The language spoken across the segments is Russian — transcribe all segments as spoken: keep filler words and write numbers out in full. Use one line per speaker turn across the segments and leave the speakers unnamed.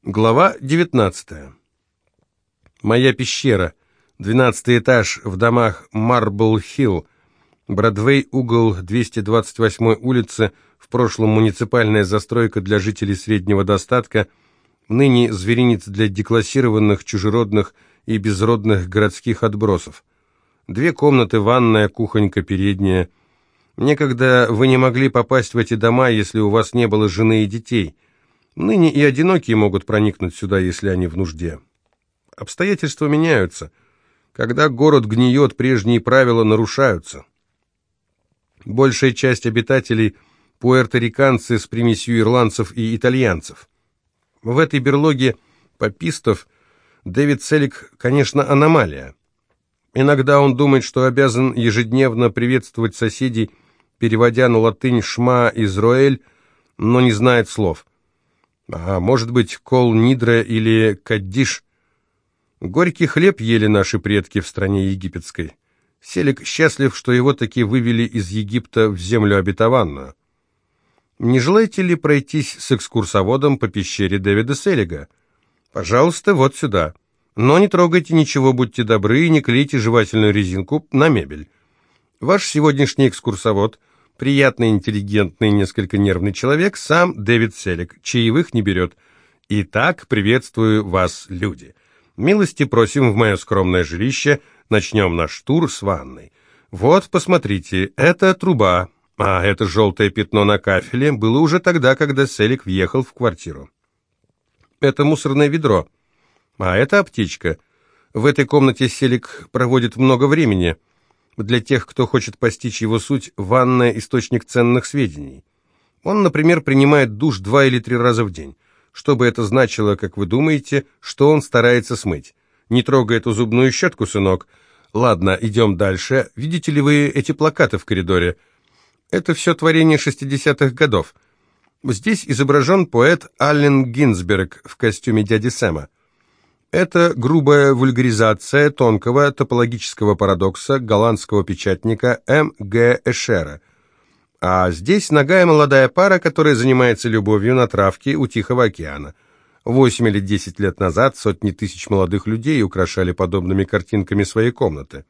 Глава девятнадцатая. Моя пещера. Двенадцатый этаж в домах Марбл-Хилл. Бродвей, угол двести двадцать восьмой улицы, в прошлом муниципальная застройка для жителей среднего достатка, ныне зверинец для деклассированных, чужеродных и безродных городских отбросов. Две комнаты, ванная, кухонька, передняя. Некогда вы не могли попасть в эти дома, если у вас не было жены и детей. Ныне и одинокие могут проникнуть сюда, если они в нужде. Обстоятельства меняются. Когда город гниет, прежние правила нарушаются. Большая часть обитателей – пуэрториканцы с примесью ирландцев и итальянцев. В этой берлоге папистов Дэвид Селлик, конечно, аномалия. Иногда он думает, что обязан ежедневно приветствовать соседей, переводя на латынь «Шма Израэль», но не знает слов. А может быть, кол нидра или каддиш. Горький хлеб ели наши предки в стране египетской. Селик счастлив, что его таки вывели из Египта в землю обетованную. Не желаете ли пройтись с экскурсоводом по пещере Дэвида Селлига? Пожалуйста, вот сюда. Но не трогайте ничего, будьте добры, и не клейте жевательную резинку на мебель. Ваш сегодняшний экскурсовод – приятный, интеллигентный, несколько нервный человек, сам Дэвид Селлик, чаевых не берет. Итак, приветствую вас, люди. Милости просим в мое скромное жилище, начнем наш тур с ванной. Вот, посмотрите, это труба, а это желтое пятно на кафеле было уже тогда, когда Селлик въехал в квартиру. Это мусорное ведро, а это аптечка. В этой комнате Селлик проводит много времени. Для тех, кто хочет постичь его суть, ванная – источник ценных сведений. Он, например, принимает душ два или три раза в день. Что бы это значило, как вы думаете, что он старается смыть? Не трогай эту зубную щетку, сынок. Ладно, идем дальше. Видите ли вы эти плакаты в коридоре? Это все творение шестидесятых годов. Здесь изображен поэт Аллен Гинзберг в костюме дяди Сэма. Это грубая вульгаризация тонкого топологического парадокса голландского печатника М Г Эшера. А здесь нагая молодая пара, которая занимается любовью на травке у Тихого океана. Восемь или десять лет назад сотни тысяч молодых людей украшали подобными картинками свои комнаты.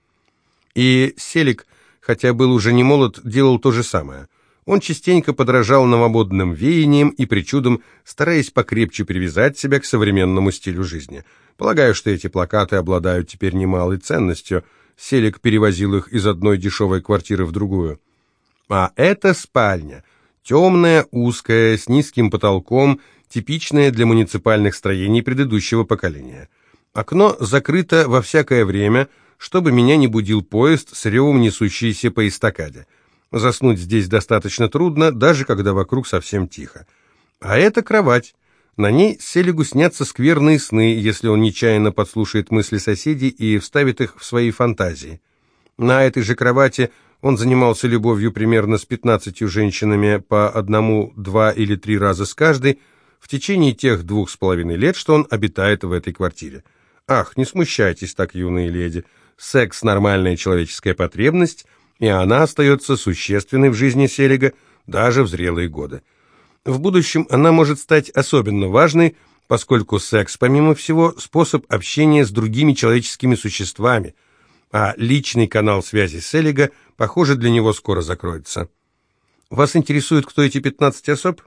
И Селик, хотя был уже не молод, делал то же самое. Он частенько подражал новомодным веяниям и причудам, стараясь покрепче привязать себя к современному стилю жизни. Полагаю, что эти плакаты обладают теперь немалой ценностью. Селик перевозил их из одной дешевой квартиры в другую. А это спальня. Темная, узкая, с низким потолком, типичная для муниципальных строений предыдущего поколения. Окно закрыто во всякое время, чтобы меня не будил поезд с ревом несущийся по эстакаде. Заснуть здесь достаточно трудно, даже когда вокруг совсем тихо. А это кровать. На ней Селигу снятся скверные сны, если он нечаянно подслушает мысли соседей и вставит их в свои фантазии. На этой же кровати он занимался любовью примерно с пятнадцатью женщинами по одному, два или три раза с каждой в течение тех двух с половиной лет, что он обитает в этой квартире. Ах, не смущайтесь так, юные леди. Секс – нормальная человеческая потребность, и она остается существенной в жизни Селига даже в зрелые годы. В будущем она может стать особенно важной, поскольку секс, помимо всего, способ общения с другими человеческими существами, а личный канал связи Селига, похоже, для него скоро закроется. Вас интересует, кто эти пятнадцать особ?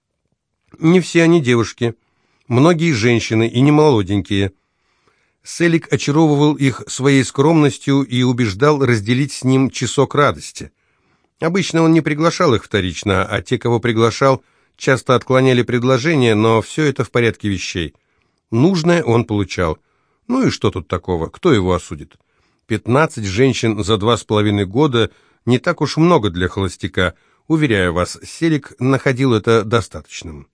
Не все они девушки. Многие женщины, и не молоденькие. Селик очаровывал их своей скромностью и убеждал разделить с ним часок радости. Обычно он не приглашал их вторично, а те, кого приглашал, часто отклоняли предложение, но все это в порядке вещей. Нужное он получал. Ну и что тут такого? Кто его осудит? Пятнадцать женщин за два с половиной года не так уж много для холостяка. Уверяю вас, Селик находил это достаточным.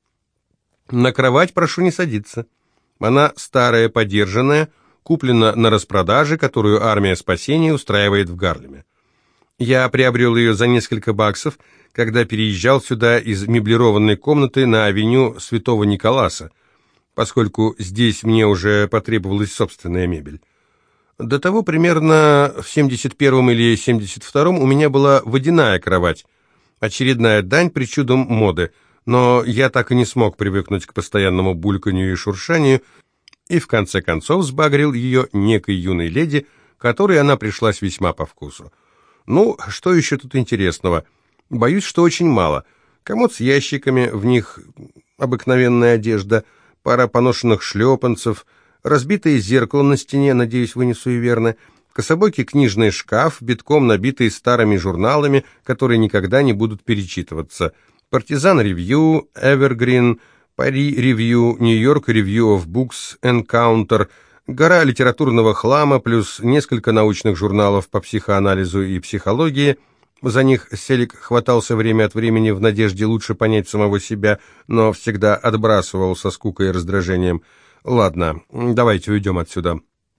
На кровать прошу не садиться. Она старая, подержанная, куплена на распродаже, которую армия спасения устраивает в Гарлеме. Я приобрел ее за несколько баксов, когда переезжал сюда из меблированной комнаты на авеню Святого Николаса, поскольку здесь мне уже потребовалась собственная мебель. До того примерно в семьдесят первом или семьдесят втором у меня была водяная кровать, очередная дань причудам моды, но я так и не смог привыкнуть к постоянному бульканью и шуршанию, и в конце концов сбагрил ее некой юной леди, которой она пришлась весьма по вкусу. Ну, что еще тут интересного? Боюсь, что очень мало. Комод с ящиками, в них обыкновенная одежда, пара поношенных шлепанцев, разбитое зеркало на стене, надеюсь, вы не суеверны, кособокий книжный шкаф, битком набитый старыми журналами, которые никогда не будут перечитываться, «Партизан Ревью», «Эвергрин», «Пари Ревью», «Нью-Йорк Ревью of Books», «Энкаунтер», гора литературного хлама, плюс несколько научных журналов по психоанализу и психологии. За них Селик хватался время от времени в надежде лучше понять самого себя, но всегда отбрасывал со скукой и раздражением. «Ладно, давайте уйдем отсюда.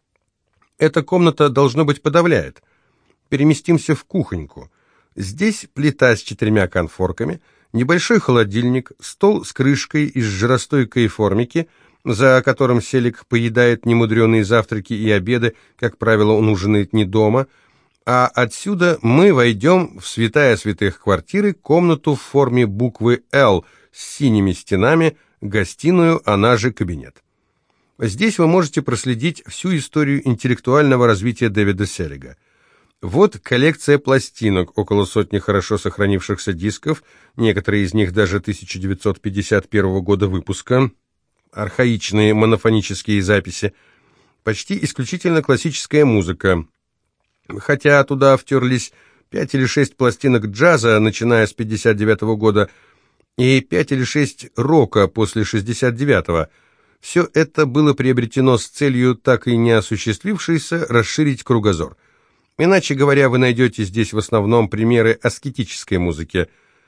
Эта комната, должно быть, подавляет. Переместимся в кухоньку. Здесь плита с четырьмя конфорками, небольшой холодильник, стол с крышкой из жиростойкой формики, за которым Селик поедает немудреные завтраки и обеды, как правило, он ужинает не дома, а отсюда мы войдем в святая святых квартиры, комнату в форме буквы «Л» с синими стенами, гостиную, она же кабинет. Здесь вы можете проследить всю историю интеллектуального развития Дэвида Селлига. Вот коллекция пластинок, около сотни хорошо сохранившихся дисков, некоторые из них даже тысяча девятьсот пятьдесят первого года выпуска, архаичные монофонические записи, почти исключительно классическая музыка, хотя туда втерлись пять или шесть пластинок джаза, начиная с пятьдесят девятого года, и пять или шесть рока после шестьдесят девятого. Все это было приобретено с целью, так и не осуществившейся, расширить кругозор. Иначе говоря, вы найдете здесь в основном примеры аскетической музыки.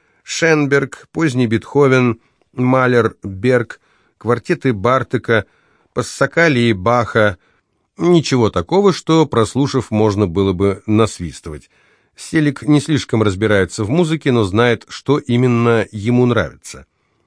Шенберг, поздний Бетховен, Малер, Берг, квартеты Бартека, Пассакали и Баха. Ничего такого, что, прослушав, можно было бы насвистывать. Селик не слишком разбирается в музыке, но знает, что именно ему нравится.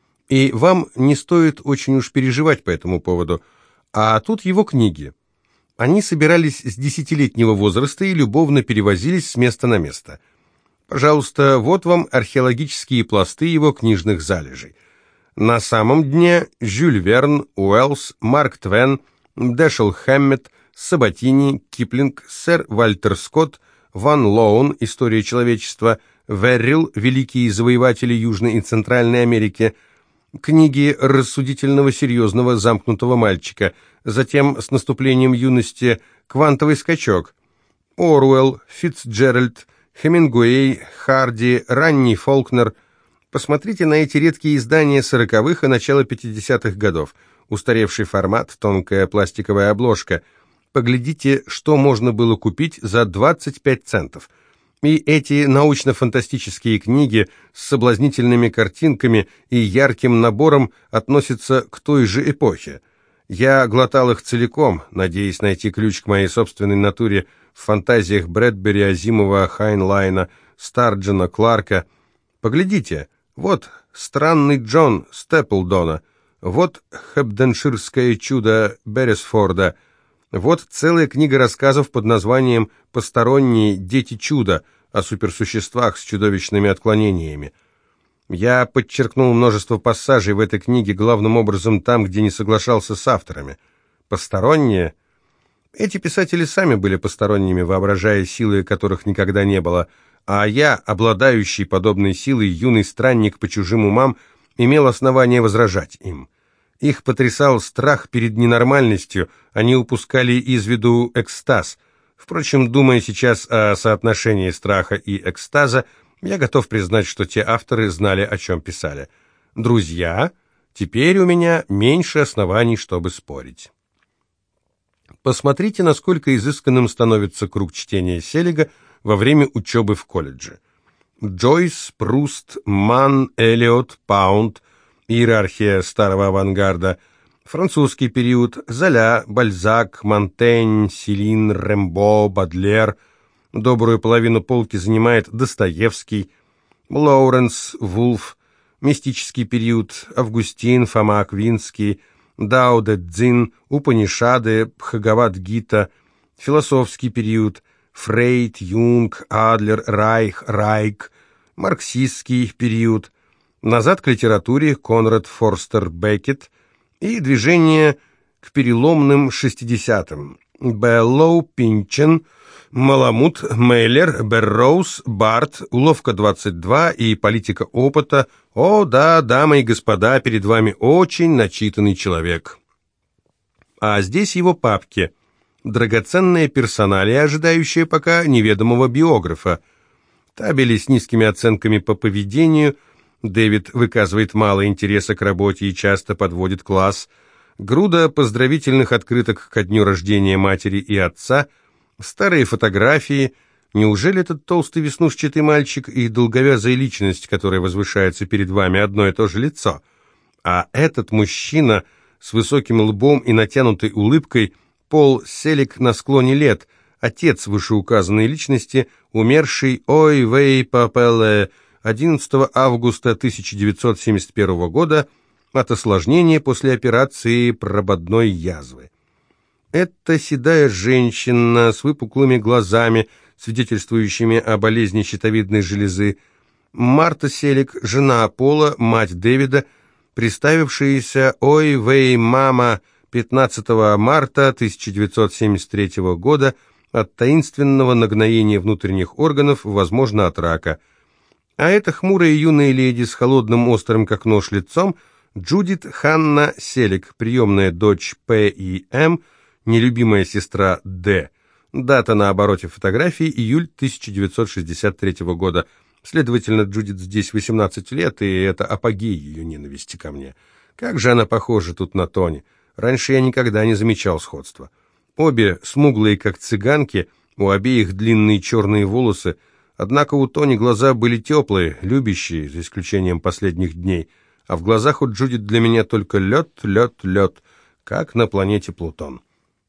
И вам не стоит очень уж переживать по этому поводу. А тут его книги. Они собирались с десятилетнего возраста и любовно перевозились с места на место. Пожалуйста, вот вам археологические пласты его книжных залежей. На самом дне Жюль Верн, Уэллс, Марк Твен, Дэшел Хэммет, Сабатини, Киплинг, сэр Вальтер Скотт, Ван Лоун, «История человечества», Веррилл, «Великие завоеватели Южной и Центральной Америки», книги рассудительного, серьезного, замкнутого мальчика, затем с наступлением юности «Квантовый скачок», Оруэлл, Фицджеральд, Хемингуэй, Харди, ранний Фолкнер. Посмотрите на эти редкие издания сороковых и начала пятидесятых годов. Устаревший формат, тонкая пластиковая обложка. Поглядите, что можно было купить за двадцать пять центов. И эти научно-фантастические книги с соблазнительными картинками и ярким набором относятся к той же эпохе. Я глотал их целиком, надеясь найти ключ к моей собственной натуре в фантазиях Брэдбери, Азимова, Хайнлайна, Старджена, Кларка. Поглядите, вот «Странный Джон» Степлдона, вот «Хэбденширское чудо» Берресфорда, вот целая книга рассказов под названием «Посторонние дети чуда» о суперсуществах с чудовищными отклонениями. Я подчеркнул множество пассажей в этой книге, главным образом там, где не соглашался с авторами. Посторонние? Эти писатели сами были посторонними, воображая силы, которых никогда не было, а я, обладающий подобной силой юный странник по чужим умам, имел основание возражать им. Их потрясал страх перед ненормальностью, они упускали из виду экстаз. Впрочем, думая сейчас о соотношении страха и экстаза, я готов признать, что те авторы знали, о чем писали. Друзья, теперь у меня меньше оснований, чтобы спорить. Посмотрите, насколько изысканным становится круг чтения Селлига во время учебы в колледже. Джойс, Пруст, Манн, Эллиот, Паунд, иерархия старого авангарда, французский период, Золя, Бальзак, Монтень, Селин, Рембо, Бадлер. Добрую половину полки занимает Достоевский, Лоуренс, Вулф, мистический период, Августин, Фома Аквинский, Дао Дэ Цзин, Упанишады, Бхагавад-гита, философский период, Фрейд, Юнг, Адлер, Райх, Райк, марксистский период, «Назад к литературе» Конрад Форстер Беккет и «Движение к переломным шестидесятым» Беллоу, Пинчен, Маламут, Мейлер, Берроуз, Барт, Уловка двадцать два и Политика опыта. О, да, дамы и господа, перед вами очень начитанный человек. А здесь его папки. Драгоценная персоналия, ожидающая пока неведомого биографа. Табели с низкими оценками по поведению. Дэвид выказывает мало интереса к работе и часто подводит класс. Груда поздравительных открыток ко дню рождения матери и отца. Старые фотографии. Неужели этот толстый веснушчатый мальчик и долговязая личность, которая возвышается перед вами, одно и то же лицо? А этот мужчина с высоким лбом и натянутой улыбкой Пол Селик на склоне лет, отец вышеуказанной личности, умерший Ой Вей Папеле одиннадцатого августа тысяча девятьсот семьдесят первого года от осложнения после операции прободной язвы. Это седая женщина с выпуклыми глазами, свидетельствующими о болезни щитовидной железы. Марта Селик, жена Пола, мать Дэвида, представившаяся «Ой, вей, мама» пятнадцатого марта тысяча девятьсот семьдесят третьего года от таинственного нагноения внутренних органов, возможно, от рака. А эта хмурая юная леди с холодным острым как нож лицом Джудит Ханна Селик, приемная дочь П и М, нелюбимая сестра Д. Дата на обороте фотографии июль тысяча девятьсот шестьдесят третьего года. Следовательно, Джудит здесь восемнадцать лет, и это апогей ее ненависти ко мне. Как же она похожа тут на Тони. Раньше я никогда не замечал сходства. Обе смуглые, как цыганки, у обеих длинные черные волосы, однако у Тони глаза были теплые, любящие, за исключением последних дней, а в глазах у Джудит для меня только лед, лед, лед, как на планете Плутон.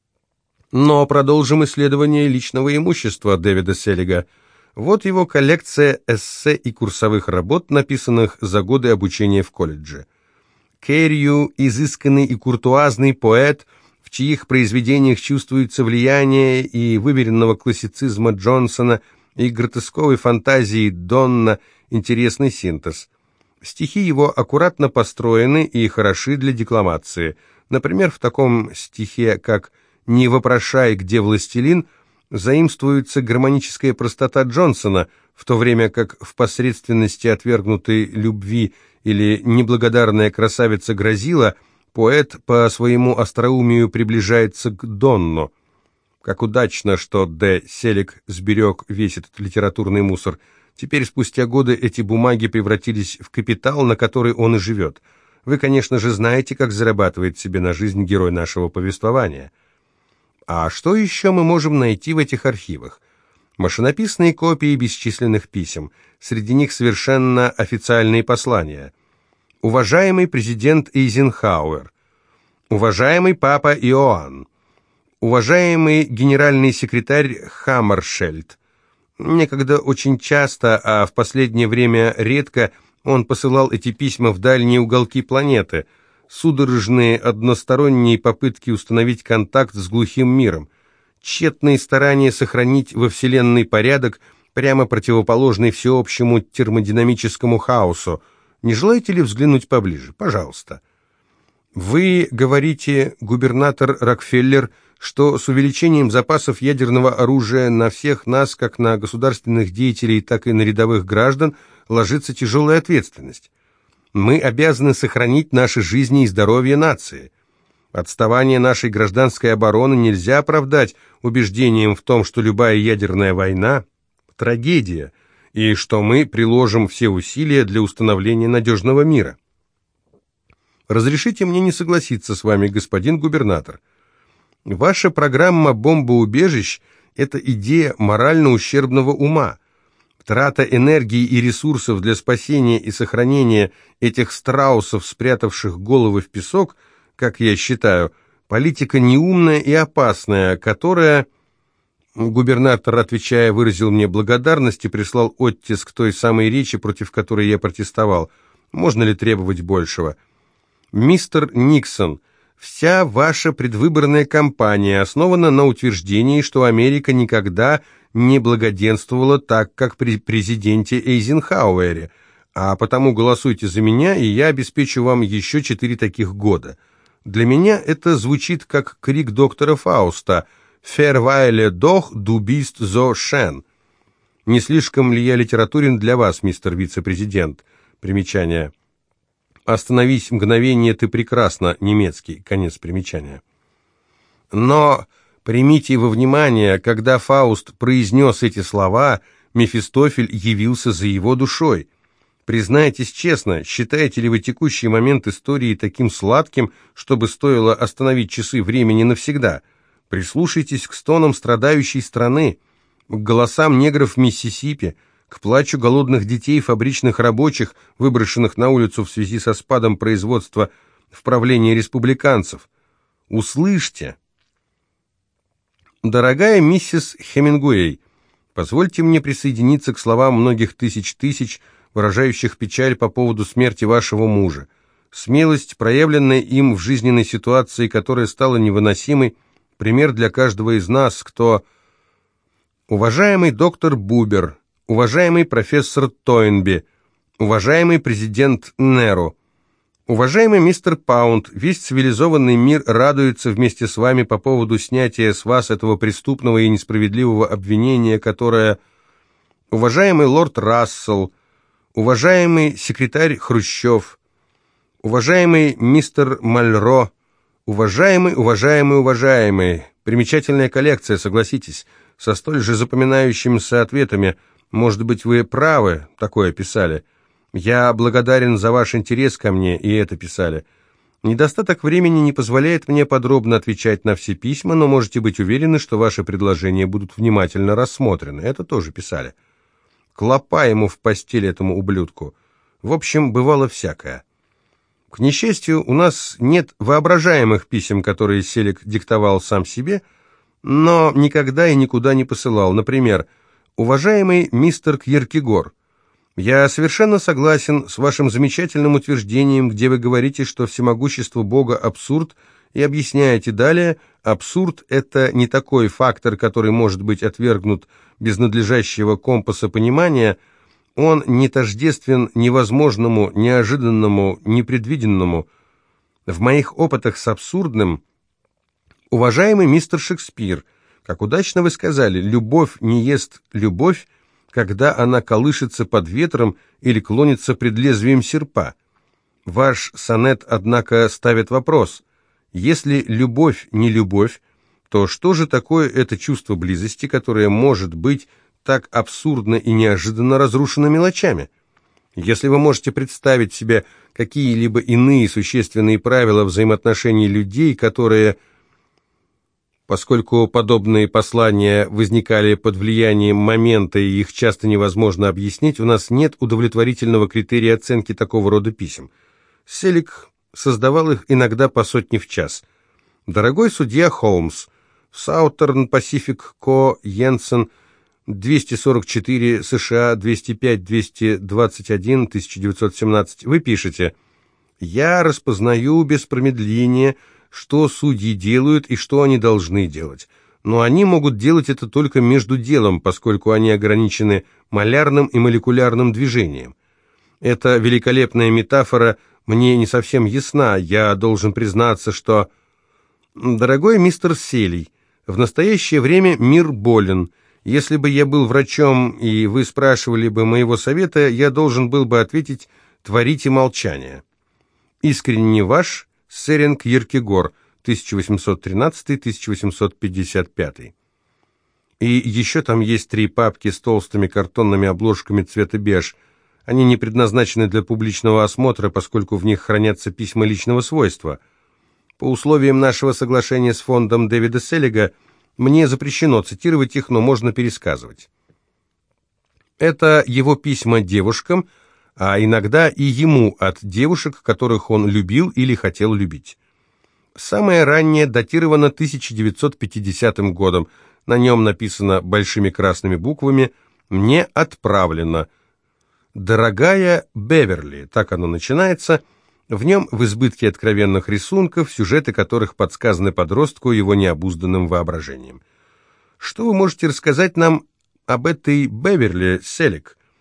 Но продолжим исследование личного имущества Дэвида Селига. Вот его коллекция эссе и курсовых работ, написанных за годы обучения в колледже. Кэррию – изысканный и куртуазный поэт, в чьих произведениях чувствуется влияние и выверенного классицизма Джонсона, и гротесковой фантазии Донна, интересный синтез. Стихи его аккуратно построены и хороши для декламации. Например, в таком стихе, как «Не вопрошай, где властелин», заимствуется гармоническая простота Джонсона, в то время как в посредственности отвергнутой любви или неблагодарная красавица Грозила поэт по своему остроумию приближается к Донну. Как удачно, что Д. Селик сберег весь этот литературный мусор. Теперь, спустя годы, эти бумаги превратились в капитал, на который он и живет. Вы, конечно же, знаете, как зарабатывает себе на жизнь герой нашего повествования. А что еще мы можем найти в этих архивах? Машинописные копии бесчисленных писем. Среди них совершенно официальные послания. Уважаемый президент Эйзенхауэр. Уважаемый папа Иоанн. Уважаемый генеральный секретарь Хаммаршельд. Некогда очень часто, а в последнее время редко, он посылал эти письма в дальние уголки планеты. Судорожные односторонние попытки установить контакт с глухим миром. Тщетные старания сохранить во Вселенной порядок, прямо противоположный всеобщему термодинамическому хаосу. Не желаете ли взглянуть поближе? Пожалуйста. Вы говорите, губернатор Рокфеллер, что с увеличением запасов ядерного оружия на всех нас, как на государственных деятелей, так и на рядовых граждан, ложится тяжелая ответственность. Мы обязаны сохранить наши жизни и здоровье нации. Отставание нашей гражданской обороны нельзя оправдать убеждением в том, что любая ядерная война – трагедия, и что мы приложим все усилия для установления надежного мира. Разрешите мне не согласиться с вами, господин губернатор. Ваша программа бомбоубежищ – это идея морально ущербного ума. Трата энергии и ресурсов для спасения и сохранения этих страусов, спрятавших головы в песок, как я считаю, политика неумная и опасная, которая... Губернатор, отвечая, выразил мне благодарность и прислал оттиск той самой речи, против которой я протестовал. Можно ли требовать большего? Мистер Никсон, вся ваша предвыборная кампания основана на утверждении, что Америка никогда не благоденствовала так, как при президенте Эйзенхауэре, А потому голосуйте за меня, и я обеспечу вам еще четыре таких года. Для меня это звучит как крик доктора Фауста «Фервайле дох, du bist so schön». Не слишком ли я литературен для вас, мистер вице-президент? Примечание. «Остановись мгновение, ты прекрасна», немецкий, конец примечания. Но примите во внимание, когда Фауст произнес эти слова, Мефистофель явился за его душой. Признайтесь честно, считаете ли вы текущий момент истории таким сладким, чтобы стоило остановить часы времени навсегда? Прислушайтесь к стонам страдающей страны, к голосам негров в Миссисипи, к плачу голодных детей фабричных рабочих, выброшенных на улицу в связи со спадом производства в правлении республиканцев. Услышьте. Дорогая миссис Хемингуэй, позвольте мне присоединиться к словам многих тысяч тысяч, выражающих печаль по поводу смерти вашего мужа. Смелость, проявленная им в жизненной ситуации, которая стала невыносимой, пример для каждого из нас, кто... Уважаемый доктор Бубер, уважаемый профессор Тойнби, уважаемый президент Неро, уважаемый мистер Паунд, весь цивилизованный мир радуется вместе с вами по поводу снятия с вас этого преступного и несправедливого обвинения, которое... Уважаемый лорд Рассел, уважаемый секретарь Хрущев, уважаемый мистер Мальро, уважаемый, уважаемый, уважаемый, примечательная коллекция, согласитесь, со столь же запоминающимися ответами. Может быть, вы правы, такое писали. Я благодарен за ваш интерес ко мне, и это писали. Недостаток времени не позволяет мне подробно отвечать на все письма, но можете быть уверены, что ваши предложения будут внимательно рассмотрены. Это тоже писали. Клопа ему в постель, этому ублюдку. В общем, бывало всякое. К несчастью, у нас нет воображаемых писем, которые Селик диктовал сам себе, но никогда и никуда не посылал. Например, «Уважаемый мистер Кьеркегор, я совершенно согласен с вашим замечательным утверждением, где вы говорите, что всемогущество Бога – абсурд, и объясняете далее, абсурд – это не такой фактор, который может быть отвергнут без надлежащего компаса понимания, он не тождествен невозможному, неожиданному, непредвиденному. В моих опытах с абсурдным, уважаемый мистер Шекспир, как удачно вы сказали, любовь не ест любовь, когда она колышется под ветром или клонится пред лезвием серпа. Ваш сонет, однако, ставит вопрос: если любовь не любовь, то что же такое это чувство близости, которое может быть так абсурдно и неожиданно разрушено мелочами? Если вы можете представить себе какие-либо иные существенные правила взаимоотношений людей, которые... Поскольку подобные послания возникали под влиянием момента и их часто невозможно объяснить, у нас нет удовлетворительного критерия оценки такого рода писем. Селик создавал их иногда по сотне в час. Дорогой судья Холмс, Southern Pacific Co. Йенсен, двести сорок четыре, США, двести пять двести двадцать один, тысяча девятьсот семнадцать, вы пишете: «Я распознаю без промедления, что судьи делают и что они должны делать. Но они могут делать это только между делом, поскольку они ограничены малярным и молекулярным движением. Эта великолепная метафора мне не совсем ясна. Я должен признаться, что... Дорогой мистер Селий, в настоящее время мир болен. Если бы я был врачом, и вы спрашивали бы моего совета, я должен был бы ответить: творите молчание. Искренне ваш Сэрен Кьеркегор, тысяча восемьсот тринадцатый — тысяча восемьсот пятьдесят пятый. И еще там есть три папки с толстыми картонными обложками цвета беж. Они не предназначены для публичного осмотра, поскольку в них хранятся письма личного свойства. По условиям нашего соглашения с фондом Дэвида Селлига мне запрещено цитировать их, но можно пересказывать. Это его письма девушкам, а иногда и ему от девушек, которых он любил или хотел любить. Самое раннее датировано тысяча девятьсот пятидесятым годом. На нем написано большими красными буквами «Мне отправлено». «Дорогая Беверли», так оно начинается. В нем в избытке откровенных рисунков, сюжеты которых подсказаны подростку его необузданным воображением. Что вы можете рассказать нам об этой Беверли, Селик?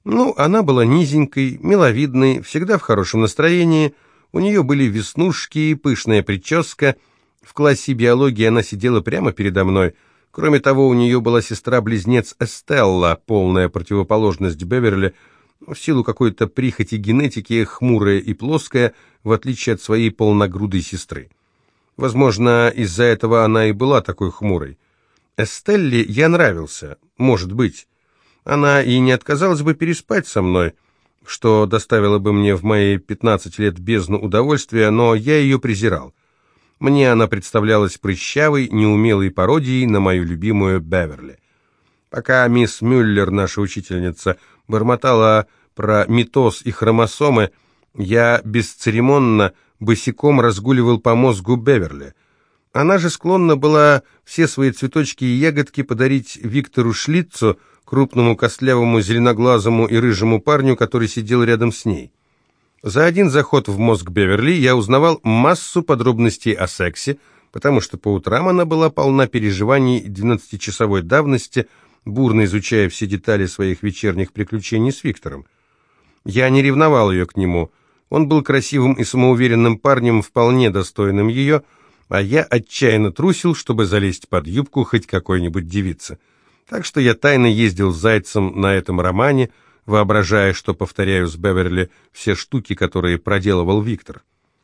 Ну, она была низенькой, миловидной, всегда в хорошем настроении, у нее были веснушки, пышная прическа. В классе биологии она сидела прямо передо мной. Кроме того, у нее была сестра-близнец Эстелла, полная противоположность Беверли, в силу какой-то прихоти генетики, хмурая и плоская, в отличие от своей полногрудой сестры. Возможно, из-за этого она и была такой хмурой. Эстелле я нравился, может быть. Она и не отказалась бы переспать со мной, что доставило бы мне в мои пятнадцать лет бездну удовольствия, но я ее презирал. Мне она представлялась прыщавой, неумелой пародией на мою любимую Беверли. Пока мисс Мюллер, наша учительница, бормотала про митоз и хромосомы, я бесцеремонно, босиком разгуливал по мозгу Беверли. Она же склонна была все свои цветочки и ягодки подарить Виктору Шлиццу, крупному, костлявому, зеленоглазому и рыжему парню, который сидел рядом с ней. За один заход в мозг Беверли я узнавал массу подробностей о сексе, потому что по утрам она была полна переживаний двенадцатичасовой давности, бурно изучая все детали своих вечерних приключений с Виктором. Я не ревновал ее к нему. Он был красивым и самоуверенным парнем, вполне достойным ее, а я отчаянно трусил, чтобы залезть под юбку хоть какой-нибудь девицы. Так что я тайно ездил с Зайцем на этом романе, воображая, что повторяю с Беверли все штуки, которые проделывал Виктор.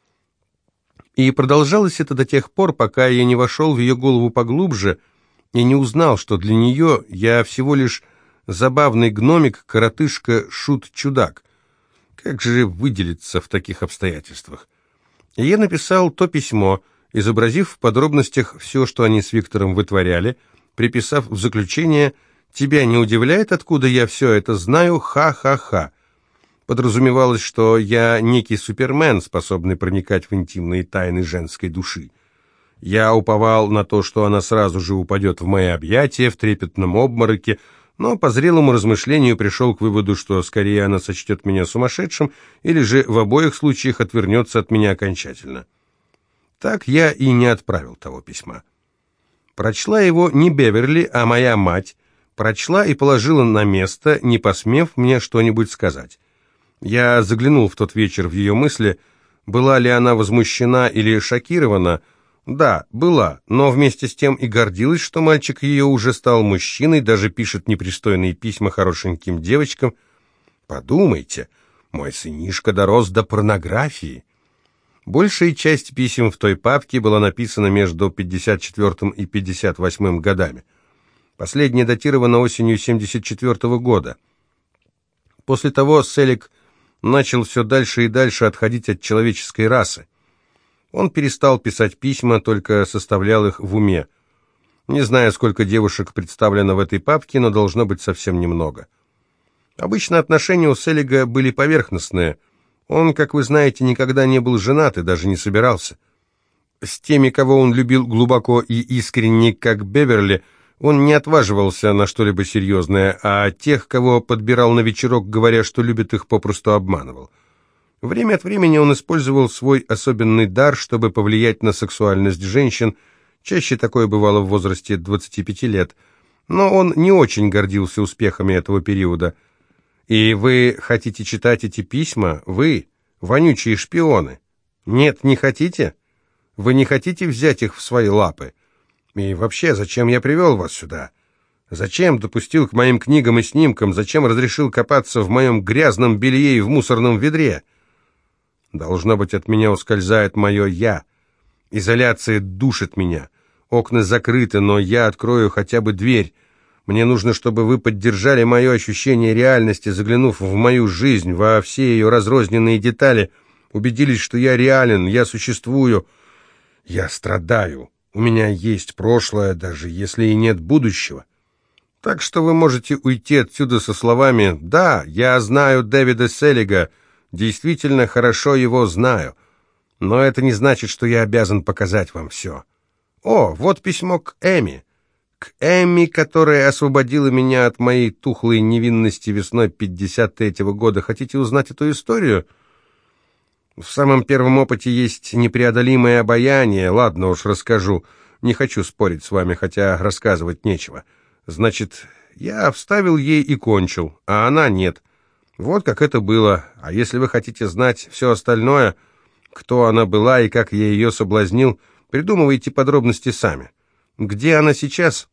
И продолжалось это до тех пор, пока я не вошел в ее голову поглубже и не узнал, что для нее я всего лишь забавный гномик, коротышка, шут-чудак. Как же выделиться в таких обстоятельствах? И я написал то письмо, изобразив в подробностях все, что они с Виктором вытворяли, приписав в заключение: «Тебя не удивляет, откуда я все это знаю? Ха-ха-ха». Подразумевалось, что я некий супермен, способный проникать в интимные тайны женской души. Я уповал на то, что она сразу же упадет в мои объятия в трепетном обмороке, но по зрелому размышлению пришел к выводу, что скорее она сочтет меня сумасшедшим или же в обоих случаях отвернется от меня окончательно. Так я и не отправил того письма. Прочла его не Беверли, а моя мать, прочла и положила на место, не посмев мне что-нибудь сказать. Я заглянул в тот вечер в ее мысли. Была ли она возмущена или шокирована? Да, была, но вместе с тем и гордилась, что мальчик ее уже стал мужчиной, даже пишет непристойные письма хорошеньким девочкам. Подумайте, мой сынишка дорос до порнографии. Большая часть писем в той папке была написана между пятьдесят четвёртым и пятьдесят восьмым годами. Последняя датирована осенью семьдесят четвёртого года. После того Селик начал все дальше и дальше отходить от человеческой расы. Он перестал писать письма, только составлял их в уме. Не знаю, сколько девушек представлено в этой папке, но должно быть совсем немного. Обычно отношения у Селига были поверхностные. Он, как вы знаете, никогда не был женат и даже не собирался. С теми, кого он любил глубоко и искренне, как Беверли, он не отваживался на что-либо серьезное, а тех, кого подбирал на вечерок, говоря, что любит их, попросту обманывал. Время от времени он использовал свой особенный дар, чтобы повлиять на сексуальность женщин, чаще такое бывало в возрасте двадцати пяти лет, но он не очень гордился успехами этого периода. И вы хотите читать эти письма? Вы, вонючие шпионы? Нет, не хотите? Вы не хотите взять их в свои лапы? И вообще, зачем я привел вас сюда? Зачем допустил к моим книгам и снимкам? Зачем разрешил копаться в моем грязном белье и в мусорном ведре? Должно быть, от меня ускользает мое «я». Изоляция душит меня. Окна закрыты, но я открою хотя бы дверь. Мне нужно, чтобы вы поддержали мое ощущение реальности, заглянув в мою жизнь, во все ее разрозненные детали, убедились, что я реален, я существую, я страдаю, у меня есть прошлое, даже если и нет будущего. Так что вы можете уйти отсюда со словами «Да, я знаю Дэвида Селлига, действительно хорошо его знаю, но это не значит, что я обязан показать вам все». О, вот письмо к Эми. К Эми, которая освободила меня от моей тухлой невинности весной пятьдесят третьего года. Хотите узнать эту историю? В самом первом опыте есть непреодолимое обаяние. Ладно уж, расскажу. Не хочу спорить с вами, хотя рассказывать нечего. Значит, я вставил ей и кончил, а она нет. Вот как это было. А если вы хотите знать все остальное, кто она была и как я ее соблазнил, придумывайте подробности сами. Где она сейчас?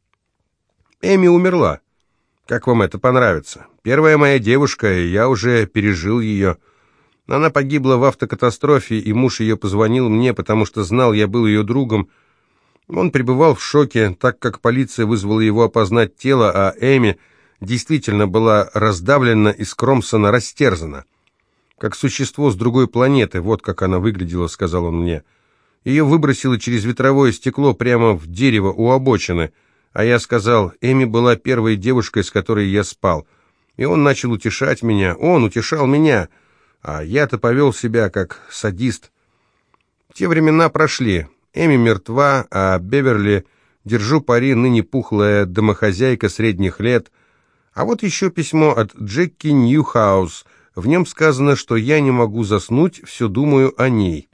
Эми умерла. Как вам это понравится? Первая моя девушка, и я уже пережил ее. Она погибла в автокатастрофе, и муж ее позвонил мне, потому что знал, я был ее другом. Он пребывал в шоке, так как полиция вызвала его опознать тело, а Эми действительно была раздавлена и скромсана, растерзана. Как существо с другой планеты, вот как она выглядела, сказал он мне. Ее выбросило через ветровое стекло прямо в дерево у обочины. А я сказал, Эми была первой девушкой, с которой я спал. И он начал утешать меня, он утешал меня, а я-то повел себя как садист. Те времена прошли, Эми мертва, а Беверли, держу пари, ныне пухлая домохозяйка средних лет. А вот еще письмо от Джекки Ньюхаус, в нем сказано, что я не могу заснуть, все думаю о ней.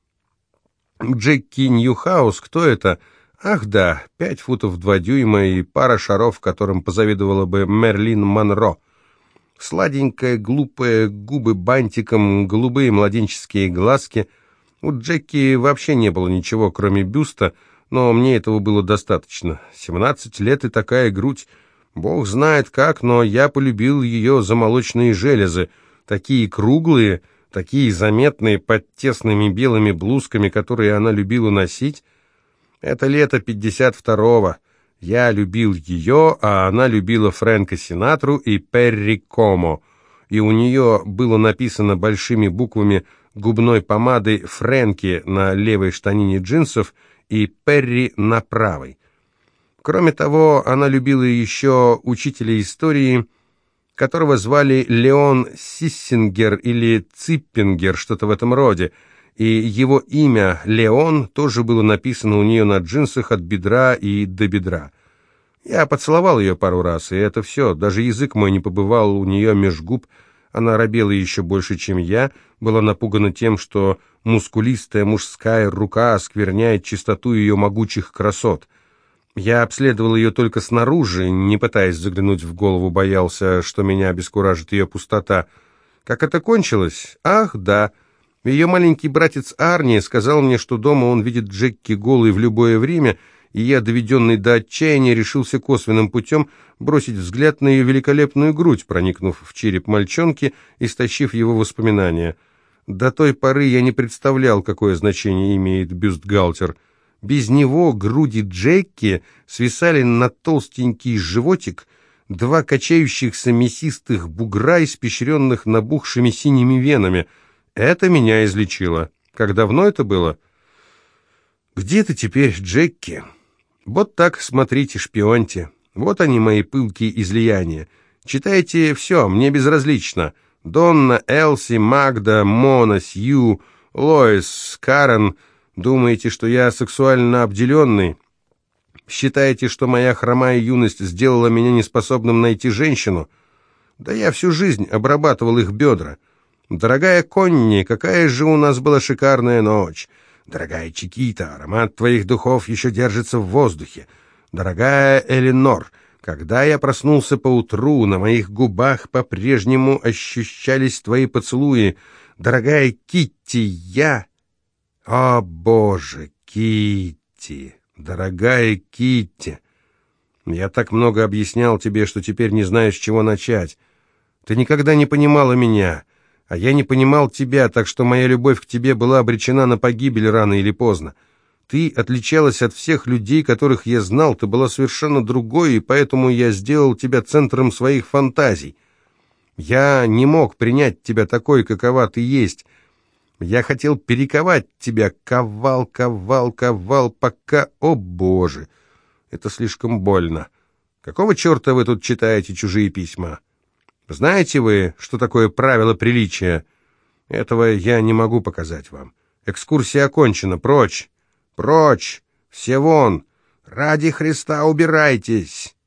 Джекки Ньюхаус, кто это? Ах да, пять футов два дюйма и пара шаров, которым позавидовала бы Мерлин Монро. Сладенькая, глупая, губы бантиком, голубые младенческие глазки. У Джекки вообще не было ничего, кроме бюста, но мне этого было достаточно. Семнадцать лет и такая грудь. Бог знает как, но я полюбил ее за молочные железы, такие круглые, такие заметные под тесными белыми блузками, которые она любила носить. Это лето пятьдесят второго. Я любил ее, а она любила Фрэнка Синатру и Перри Комо. И у нее было написано большими буквами губной помадой «Фрэнки» на левой штанине джинсов и «Перри» на правой. Кроме того, она любила еще учителя истории, которого звали Леон Сиссингер или Циппингер, что-то в этом роде, и его имя Леон тоже было написано у нее на джинсах от бедра и до бедра. Я поцеловал ее пару раз, и это все, даже язык мой не побывал у нее меж губ. Она робела еще больше, чем я, была напугана тем, что мускулистая мужская рука оскверняет чистоту ее могучих красот. Я обследовал ее только снаружи, не пытаясь заглянуть в голову, боялся, что меня обескуражит ее пустота. Как это кончилось? Ах, да. Ее маленький братец Арни сказал мне, что дома он видит Джекки голой в любое время, и я, доведенный до отчаяния, решился косвенным путем бросить взгляд на ее великолепную грудь, проникнув в череп мальчонки и стащив его воспоминания. До той поры я не представлял, какое значение имеет бюстгальтер. Без него груди Джекки свисали на толстенький животик, два качающихся мясистых бугра, испещренных набухшими синими венами. Это меня излечило. Как давно это было? Где ты теперь, Джекки? Вот так, смотрите, шпионьте. Вот они, мои пылкие излияния. Читайте все, мне безразлично. Донна, Элси, Магда, Мона, Сью, Лоис, Карен. Думаете, что я сексуально обделенный? Считаете, что моя хромая юность сделала меня неспособным найти женщину? Да я всю жизнь обрабатывал их бедра. Дорогая Конни, какая же у нас была шикарная ночь. Дорогая Чикита, аромат твоих духов еще держится в воздухе. Дорогая Эленор, когда я проснулся поутру, на моих губах по-прежнему ощущались твои поцелуи. Дорогая Китти, я... О, Боже, Китти, дорогая Китти, я так много объяснял тебе, что теперь не знаю, с чего начать. Ты никогда не понимала меня, а я не понимал тебя, так что моя любовь к тебе была обречена на погибель рано или поздно. Ты отличалась от всех людей, которых я знал, ты была совершенно другой, и поэтому я сделал тебя центром своих фантазий. Я не мог принять тебя такой, какова ты есть. Я хотел перековать тебя, ковал, ковал, ковал, пока... О, Боже! Это слишком больно. Какого черта вы тут читаете чужие письма? Знаете вы, что такое правило приличия? Этого я не могу показать вам. Экскурсия окончена. Прочь! Прочь! Все вон! Ради Христа убирайтесь!»